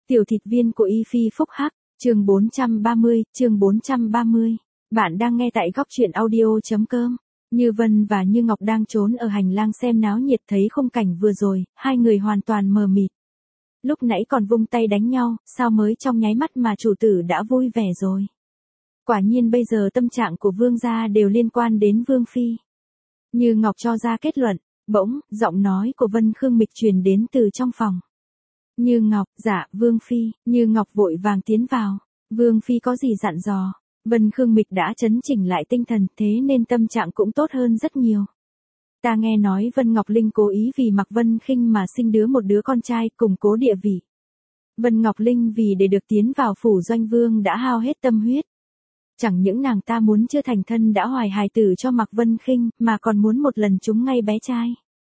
Tiểu thịt viên của Y Phi phúc hắc, chương 430. Bạn đang nghe tại góc truyện audio.com. Như Vân và Như Ngọc đang trốn ở hành lang xem náo nhiệt, thấy khung cảnh vừa rồi, hai người hoàn toàn mờ mịt. Lúc nãy còn vung tay đánh nhau, sao mới trong nháy mắt mà chủ tử đã vui vẻ rồi. Quả nhiên bây giờ tâm trạng của vương gia đều liên quan đến vương phi. Như Ngọc cho ra kết luận, bỗng, giọng nói của Vân Khương Mịch truyền đến từ trong phòng. Như Ngọc, dạ, vương phi. Như Ngọc vội vàng tiến vào. Vương phi có gì dặn dò? Vân Khương Mịch đã chấn chỉnh lại tinh thần, thế nên tâm trạng cũng tốt hơn rất nhiều. Ta nghe nói Vân Ngọc Linh cố ý vì Mạc Vân Khinh mà sinh một đứa con trai, củng cố địa vị. Vân Ngọc Linh vì để được tiến vào phủ doanh vương đã hao hết tâm huyết. Chẳng những nàng ta muốn chưa thành thân đã hoài hài tử cho Mạc Vân Khinh, mà còn muốn một lần trúng ngay bé trai.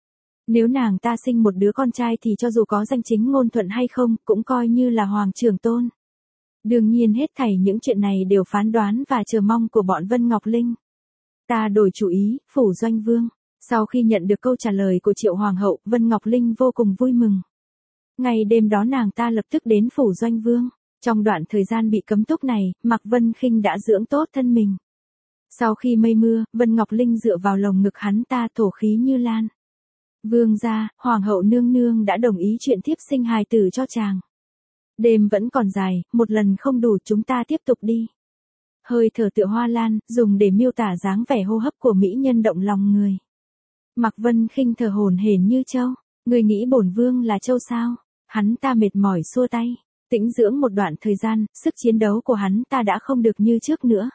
Nếu nàng ta sinh một đứa con trai thì cho dù có danh chính ngôn thuận hay không, cũng coi như là hoàng trưởng tôn. Đương nhiên hết thảy những chuyện này đều phán đoán và chờ mong của bọn Vân Ngọc Linh. Ta đổi chủ ý, phủ doanh vương. Sau khi nhận được câu trả lời của Triệu Hoàng hậu, Vân Ngọc Linh vô cùng vui mừng. Ngày đêm đó nàng ta lập tức đến phủ doanh vương. Trong đoạn thời gian bị cấm túc này, Mạc Vân Khinh đã dưỡng tốt thân mình. Sau khi mây mưa, Vân Ngọc Linh dựa vào lồng ngực hắn ta thổ khí như lan. Vương gia, Hoàng hậu nương nương đã đồng ý chuyện thiếp sinh hài tử cho chàng. Đêm vẫn còn dài, một lần không đủ, chúng ta tiếp tục đi. Hơi thở tựa hoa lan, dùng để miêu tả dáng vẻ hô hấp của mỹ nhân động lòng người. Mạc Vân Khinh thở hổn hển như trâu. Người nghĩ bổn vương là trâu sao? Hắn ta mệt mỏi xua tay. Tĩnh dưỡng một đoạn thời gian, sức chiến đấu của hắn ta đã không được như trước nữa.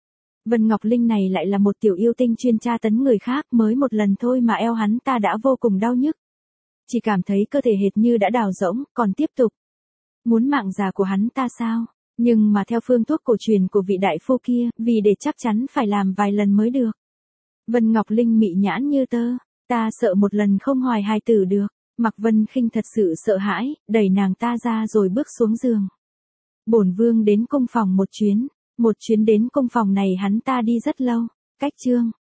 Vân Ngọc Linh này lại là một tiểu yêu tinh chuyên tra tấn người khác, mới một lần thôi mà eo hắn ta đã vô cùng đau nhức. Chỉ cảm thấy cơ thể hệt như đã đào rỗng, còn tiếp tục. Muốn mạng già của hắn ta sao? Nhưng mà theo phương thuốc cổ truyền của vị đại phu kia, vì để chắc chắn phải làm vài lần mới được. Vân Ngọc Linh mị nhãn như tơ, ta sợ một lần không hoài hài tử được. Mạc Vân Khinh thật sự sợ hãi, đẩy nàng ta ra rồi bước xuống giường. Bổn vương đến cung phòng một chuyến đến cung phòng này hắn ta đi rất lâu. Cách chương